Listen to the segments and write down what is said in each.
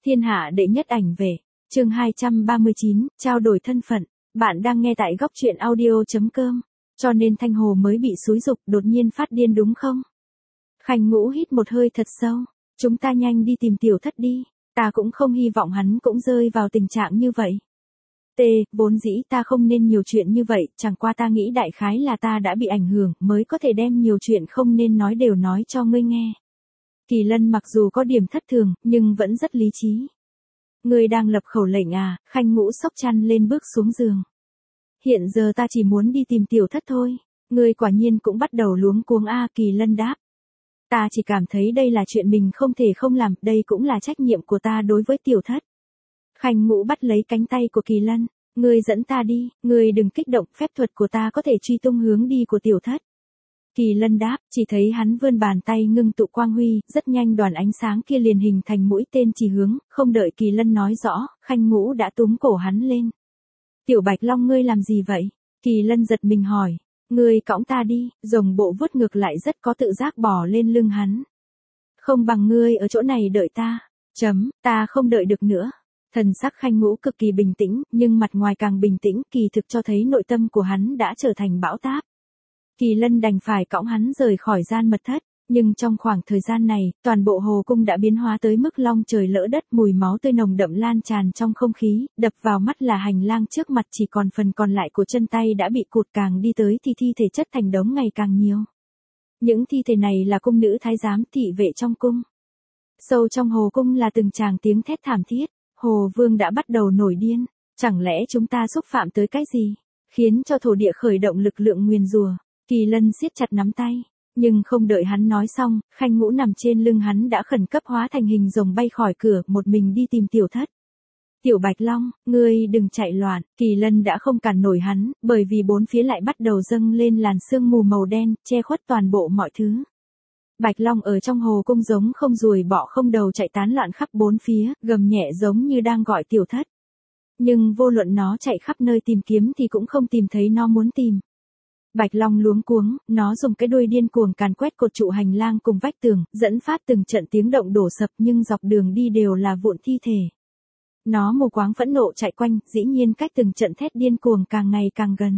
Thiên hạ đệ nhất ảnh vệ, chương 239, trao đổi thân phận. Bạn đang nghe tại góc truyện audio.com. Cho nên Thanh Hồ mới bị xúi giục đột nhiên phát điên đúng không? Khanh Ngũ hít một hơi thật sâu. Chúng ta nhanh đi tìm Tiểu Thất đi. Ta cũng không hy vọng hắn cũng rơi vào tình trạng như vậy. Vốn dĩ ta không nên nhiều chuyện như vậy, chẳng qua ta nghĩ đại khái là ta đã bị ảnh hưởng, mới có thể đem nhiều chuyện không nên nói đều nói cho ngươi nghe. Kỳ Lân mặc dù có điểm thất thường, nhưng vẫn rất lý trí. Ngươi đang lập khẩu lệnh à? Khanh Ngũ xốc chăn lên bước xuống giường. Hiện giờ ta chỉ muốn đi tìm Tiểu Thất thôi. Ngươi quả nhiên cũng bắt đầu luống cuống a. Kỳ Lân đáp. Ta chỉ cảm thấy đây là chuyện mình không thể không làm, đây cũng là trách nhiệm của ta đối với Tiểu Thất. Khanh Ngũ bắt lấy cánh tay của Kỳ Lân. Ngươi dẫn ta đi, ngươi đừng kích động, phép thuật của ta có thể truy tung hướng đi của Tiểu Thất. Kỳ Lân đáp, chỉ thấy hắn vươn bàn tay ngưng tụ quang huy, rất nhanh đoàn ánh sáng kia liền hình thành mũi tên chỉ hướng, không đợi Kỳ Lân nói rõ, Khanh Ngũ đã túm cổ hắn lên. Tiểu Bạch Long ngươi làm gì vậy? Kỳ Lân giật mình hỏi. Ngươi cõng ta đi, rồng bộ vuốt ngược lại rất có tự giác bò lên lưng hắn. Không bằng ngươi ở chỗ này đợi ta. Ta không đợi được nữa. Thần sắc Khanh Ngũ cực kỳ bình tĩnh, nhưng mặt ngoài càng bình tĩnh, kỳ thực cho thấy nội tâm của hắn đã trở thành bão táp. Kỳ Lân đành phải cõng hắn rời khỏi gian mật thất, nhưng trong khoảng thời gian này, toàn bộ hồ cung đã biến hóa tới mức long trời lỡ đất, mùi máu tươi nồng đậm lan tràn trong không khí, đập vào mắt là hành lang trước mặt chỉ còn phần còn lại của chân tay đã bị cụt, càng đi tới thì thi thể chất thành đống ngày càng nhiều. Những thi thể này là cung nữ thái giám thị vệ trong cung. Sâu trong hồ cung là từng tràng tiếng thét thảm thiết, Hồ Vương đã bắt đầu nổi điên, chẳng lẽ chúng ta xúc phạm tới cái gì, khiến cho thổ địa khởi động lực lượng nguyền rủa. Kỳ Lân siết chặt nắm tay, nhưng không đợi hắn nói xong, Khanh Ngũ nằm trên lưng hắn đã khẩn cấp hóa thành hình rồng bay khỏi cửa, một mình đi tìm Tiểu Thất. Tiểu Bạch Long, ngươi đừng chạy loạn. Kỳ Lân đã không cản nổi hắn, bởi vì bốn phía lại bắt đầu dâng lên làn sương mù màu đen, che khuất toàn bộ mọi thứ. Bạch Long ở trong hồ cung giống không ruồi bọ không đầu chạy tán loạn khắp bốn phía, gầm nhẹ giống như đang gọi Tiểu Thất. Nhưng vô luận nó chạy khắp nơi tìm kiếm thì cũng không tìm thấy nó muốn tìm. Bạch Long luống cuống, nó dùng cái đuôi điên cuồng càn quét cột trụ hành lang cùng vách tường, dẫn phát từng trận tiếng động đổ sập, nhưng dọc đường đi đều là vụn thi thể. Nó mù quáng phẫn nộ chạy quanh, dĩ nhiên cách từng trận thét điên cuồng càng ngày càng gần.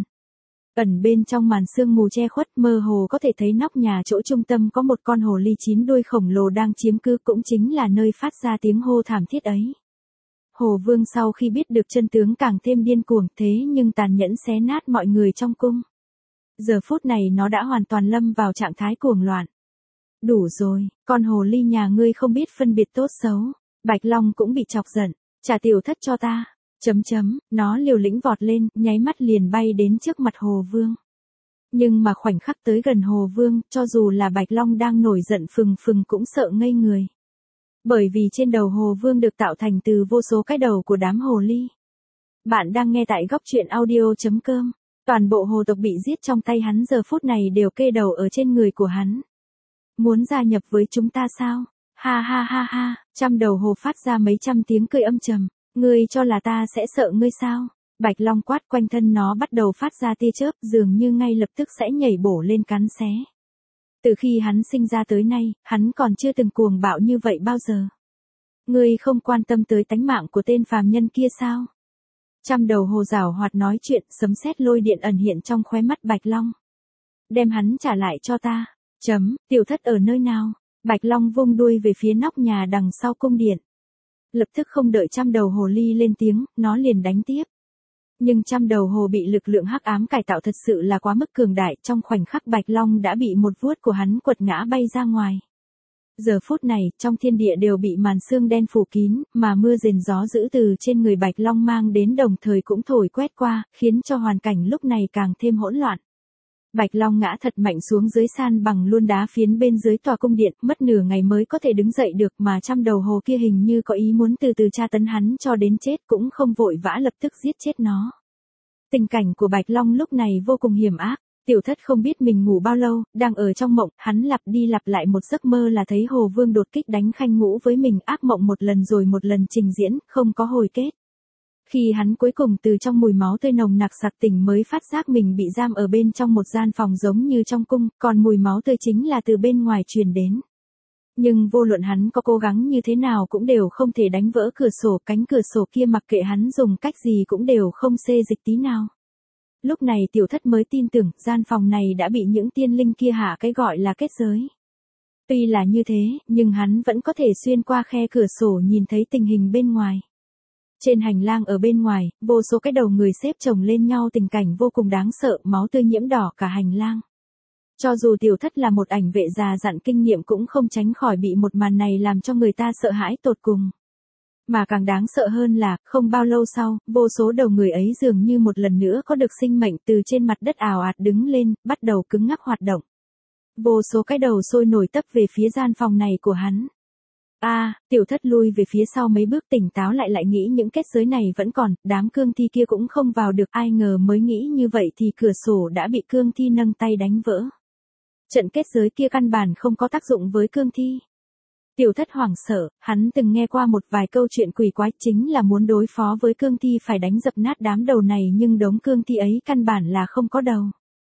Ẩn bên trong màn sương mù che khuất, mơ hồ có thể thấy nóc nhà chỗ trung tâm có một con hồ ly 9 đuôi khổng lồ đang chiếm cứ, cũng chính là nơi phát ra tiếng hô thảm thiết ấy. Hồ Vương sau khi biết được chân tướng càng thêm điên cuồng, thế nhưng tàn nhẫn xé nát mọi người trong cung. Giờ phút này nó đã hoàn toàn lâm vào trạng thái cuồng loạn. Đủ rồi, con hồ ly nhà ngươi không biết phân biệt tốt xấu. Bạch Long cũng bị chọc giận, trả Tiểu Thất cho ta. Nó liều lĩnh vọt lên, nháy mắt liền bay đến trước mặt Hồ Vương. Nhưng mà khoảnh khắc tới gần Hồ Vương, cho dù là Bạch Long đang nổi giận phừng phừng cũng sợ ngây người. Bởi vì trên đầu Hồ Vương được tạo thành từ vô số cái đầu của đám hồ ly. Bạn đang nghe tại góc truyện audio.com. Toàn bộ hồ tộc bị giết trong tay hắn giờ phút này đều kê đầu ở trên người của hắn. Muốn gia nhập với chúng ta sao? Ha ha ha ha, trăm đầu hồ phát ra mấy trăm tiếng cười âm trầm. Ngươi cho là ta sẽ sợ ngươi sao? Bạch Long quát, quanh thân nó bắt đầu phát ra tia chớp, dường như ngay lập tức sẽ nhảy bổ lên cắn xé. Từ khi hắn sinh ra tới nay, hắn còn chưa từng cuồng bạo như vậy bao giờ. Ngươi không quan tâm tới tánh mạng của tên phàm nhân kia sao? Trăm đầu hồ giảo hoạt nói chuyện, sấm sét lôi điện ẩn hiện trong khóe mắt Bạch Long. Đem hắn trả lại cho ta. Tiểu Thất ở nơi nào? Bạch Long vung đuôi về phía nóc nhà đằng sau cung điện. Lập tức không đợi trăm đầu hồ ly lên tiếng, nó liền đánh tiếp. Nhưng trăm đầu hồ bị lực lượng hắc ám cải tạo thật sự là quá mức cường đại, trong khoảnh khắc Bạch Long đã bị một vuốt của hắn quật ngã bay ra ngoài. Giờ phút này, trong thiên địa đều bị màn sương đen phủ kín, mà mưa rền gió dữ từ trên người Bạch Long mang đến đồng thời cũng thổi quét qua, khiến cho hoàn cảnh lúc này càng thêm hỗn loạn. Bạch Long ngã thật mạnh xuống dưới san bằng luôn đá phiến bên dưới tòa cung điện, mất nửa ngày mới có thể đứng dậy được, mà trăm đầu hồ kia hình như có ý muốn từ từ tra tấn hắn cho đến chết, cũng không vội vã lập tức giết chết nó. Tình cảnh của Bạch Long lúc này vô cùng hiểm ác. Tiểu Thất không biết mình ngủ bao lâu, đang ở trong mộng, hắn lặp đi lặp lại một giấc mơ là thấy Hồ Vương đột kích đánh Khanh Ngũ với mình, ác mộng một lần rồi một lần trình diễn, không có hồi kết. Khi hắn cuối cùng từ trong mùi máu tươi nồng nặc sặc tỉnh mới phát giác mình bị giam ở bên trong một gian phòng giống như trong cung, còn mùi máu tươi chính là từ bên ngoài truyền đến. Nhưng vô luận hắn có cố gắng như thế nào cũng đều không thể đánh vỡ cửa sổ, cánh cửa sổ kia mặc kệ hắn dùng cách gì cũng đều không xê dịch tí nào. Lúc này tiểu thất mới tin tưởng, gian phòng này đã bị những tiên linh kia hạ cái gọi là kết giới. Tuy là như thế, nhưng hắn vẫn có thể xuyên qua khe cửa sổ nhìn thấy tình hình bên ngoài. Trên hành lang ở bên ngoài, vô số cái đầu người xếp chồng lên nhau, tình cảnh vô cùng đáng sợ, máu tươi nhiễm đỏ cả hành lang. Cho dù tiểu thất là một ảnh vệ già dặn kinh nghiệm cũng không tránh khỏi bị một màn này làm cho người ta sợ hãi tột cùng. Mà càng đáng sợ hơn là, không bao lâu sau, vô số đầu người ấy dường như một lần nữa có được sinh mệnh từ trên mặt đất ào ạt đứng lên, bắt đầu cứng ngắc hoạt động. Vô số cái đầu sôi nổi tấp về phía gian phòng này của hắn. Tiểu thất lui về phía sau mấy bước, tỉnh táo lại nghĩ những kết giới này vẫn còn, đám cương thi kia cũng không vào được, ai ngờ mới nghĩ như vậy thì cửa sổ đã bị cương thi nâng tay đánh vỡ. Trận kết giới kia căn bản không có tác dụng với cương thi. Tiểu thất hoảng sợ, hắn từng nghe qua một vài câu chuyện quỷ quái, chính là muốn đối phó với cương thi phải đánh dập nát đám đầu này, nhưng đống cương thi ấy căn bản là không có đầu.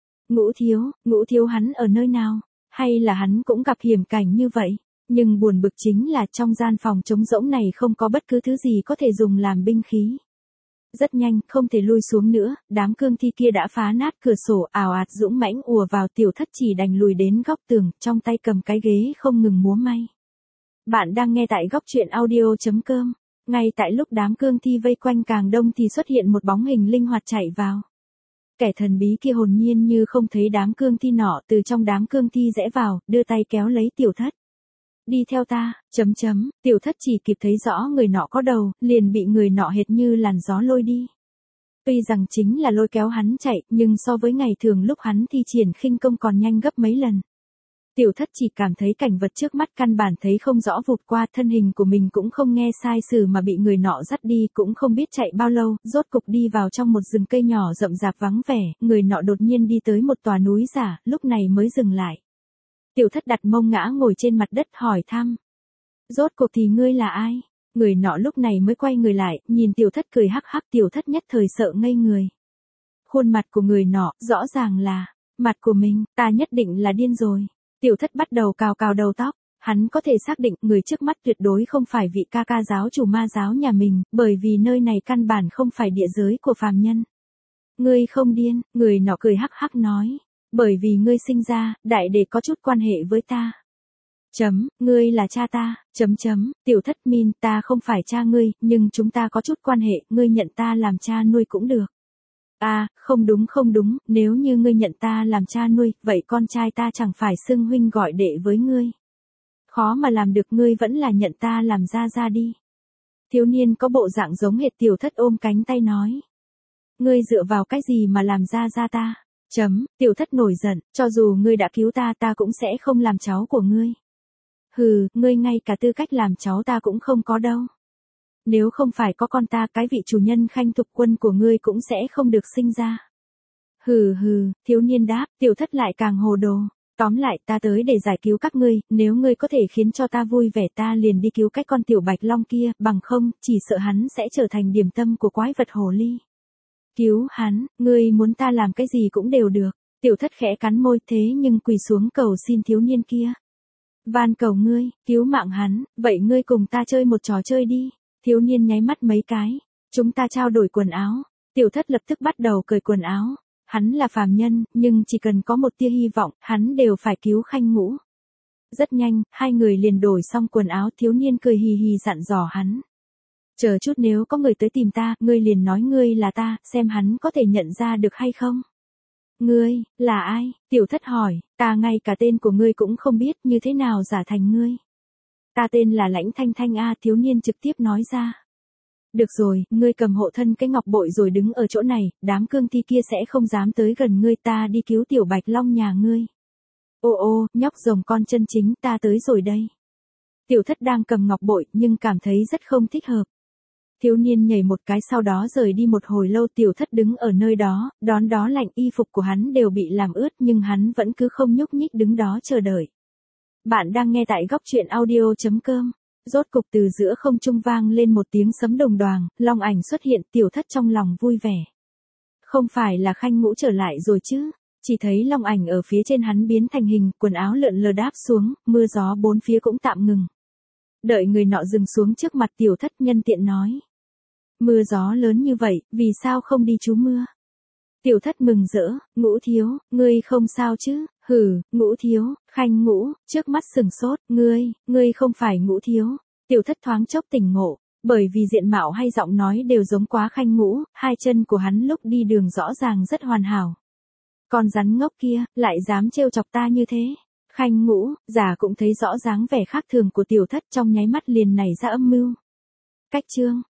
Ngũ thiếu hắn ở nơi nào? Hay là hắn cũng gặp hiểm cảnh như vậy? Nhưng buồn bực chính là trong gian phòng trống rỗng này không có bất cứ thứ gì có thể dùng làm binh khí. Rất nhanh, không thể lui xuống nữa, đám cương thi kia đã phá nát cửa sổ, ào ạt dũng mãnh ùa vào, tiểu thất chỉ đành lùi đến góc tường, trong tay cầm cái ghế không ngừng múa may. Bạn đang nghe tại góc truyện audio.com. Ngay tại lúc đám cương thi vây quanh càng đông thì xuất hiện một bóng hình linh hoạt chạy vào. Kẻ thần bí kia hồn nhiên như không thấy đám cương thi nọ, từ trong đám cương thi rẽ vào, đưa tay kéo lấy tiểu thất. Đi theo ta, tiểu thất chỉ kịp thấy rõ người nọ có đầu, liền bị người nọ hệt như làn gió lôi đi. Tuy rằng chính là lôi kéo hắn chạy, nhưng so với ngày thường lúc hắn thi triển khinh công còn nhanh gấp mấy lần. Tiểu thất chỉ cảm thấy cảnh vật trước mắt căn bản thấy không rõ, vụt qua, thân hình của mình cũng không nghe sai sử mà bị người nọ dắt đi, cũng không biết chạy bao lâu, rốt cục đi vào trong một rừng cây nhỏ rậm rạp vắng vẻ, người nọ đột nhiên đi tới một tòa núi giả, lúc này mới dừng lại. Tiểu thất đặt mông ngã ngồi trên mặt đất hỏi thăm. Rốt cuộc thì ngươi là ai? Người nọ lúc này mới quay người lại, nhìn tiểu thất cười hắc hắc, tiểu thất nhất thời sợ ngây người. Khuôn mặt của người nọ, rõ ràng là, mặt của mình, ta nhất định là điên rồi. Tiểu thất bắt đầu cào đầu tóc, hắn có thể xác định người trước mắt tuyệt đối không phải vị ca ca giáo chủ ma giáo nhà mình, bởi vì nơi này căn bản không phải địa giới của phàm nhân. Ngươi không điên, người nọ cười hắc hắc nói. Bởi vì ngươi sinh ra, đại để có chút quan hệ với ta. Ngươi là cha ta, tiểu thất min, ta không phải cha ngươi, nhưng chúng ta có chút quan hệ, ngươi nhận ta làm cha nuôi cũng được. Không đúng, nếu như ngươi nhận ta làm cha nuôi, vậy con trai ta chẳng phải xưng huynh gọi đệ với ngươi. Khó mà làm được, ngươi vẫn là nhận ta làm ra đi. Thiếu niên có bộ dạng giống hệt, tiểu thất ôm cánh tay nói. Ngươi dựa vào cái gì mà làm ra ta? Tiểu thất nổi giận, cho dù ngươi đã cứu ta, ta cũng sẽ không làm cháu của ngươi. Hừ, ngươi ngay cả tư cách làm cháu ta cũng không có đâu. Nếu không phải có con ta, cái vị chủ nhân Khanh Thục Quân của ngươi cũng sẽ không được sinh ra. Hừ, thiếu niên đáp, tiểu thất lại càng hồ đồ. Tóm lại, ta tới để giải cứu các ngươi, nếu ngươi có thể khiến cho ta vui vẻ ta liền đi cứu cái con tiểu bạch long kia, bằng không, chỉ sợ hắn sẽ trở thành điểm tâm của quái vật hồ ly. Cứu hắn, ngươi muốn ta làm cái gì cũng đều được. Tiểu thất khẽ cắn môi, thế nhưng quỳ xuống cầu xin thiếu niên kia. Van cầu ngươi, cứu mạng hắn, vậy ngươi cùng ta chơi một trò chơi đi. Thiếu niên nháy mắt mấy cái. Chúng ta trao đổi quần áo. Tiểu thất lập tức bắt đầu cởi quần áo. Hắn là phàm nhân, nhưng chỉ cần có một tia hy vọng, hắn đều phải cứu Khanh Ngũ. Rất nhanh, hai người liền đổi xong quần áo, thiếu niên cười hì hì dặn dò hắn. Chờ chút, nếu có người tới tìm ta, ngươi liền nói ngươi là ta, xem hắn có thể nhận ra được hay không. Ngươi, là ai? Tiểu thất hỏi, ta ngay cả tên của ngươi cũng không biết, như thế nào giả thành ngươi. Ta tên là Lãnh Thanh Thanh thiếu niên trực tiếp nói ra. Được rồi, ngươi cầm hộ thân cái ngọc bội rồi đứng ở chỗ này, đám cương thi kia sẽ không dám tới gần ngươi, ta đi cứu tiểu bạch long nhà ngươi. Ô, nhóc rồng con chân chính, ta tới rồi đây. Tiểu thất đang cầm ngọc bội, nhưng cảm thấy rất không thích hợp. Thiếu niên nhảy một cái sau đó rời đi. Một hồi lâu tiểu thất đứng ở nơi đó, đón đó lạnh, y phục của hắn đều bị làm ướt nhưng hắn vẫn cứ không nhúc nhích đứng đó chờ đợi. Bạn đang nghe tại góc truyện audio.com. Rốt cục từ giữa không trung vang lên một tiếng sấm đồng đoàng, long ảnh xuất hiện, tiểu thất trong lòng vui vẻ. Không phải là Khanh Ngũ trở lại rồi chứ? Chỉ thấy long ảnh ở phía trên hắn biến thành hình, quần áo lượn lờ đáp xuống, mưa gió bốn phía cũng tạm ngừng. Đợi người nọ dừng xuống trước mặt Tiểu Thất, nhân tiện nói. Mưa gió lớn như vậy, vì sao không đi trú mưa? Tiểu Thất mừng rỡ, Ngũ thiếu, ngươi không sao chứ? Hừ, Ngũ thiếu, Khanh Ngũ, trước mắt sừng sốt, ngươi không phải Ngũ thiếu. Tiểu Thất thoáng chốc tỉnh ngộ, bởi vì diện mạo hay giọng nói đều giống quá Khanh Ngũ, hai chân của hắn lúc đi đường rõ ràng rất hoàn hảo. Con rắn ngốc kia, lại dám trêu chọc ta như thế. Khanh Ngũ, già cũng thấy rõ dáng vẻ khác thường của Tiểu Thất, trong nháy mắt liền nảy ra âm mưu. Cách chương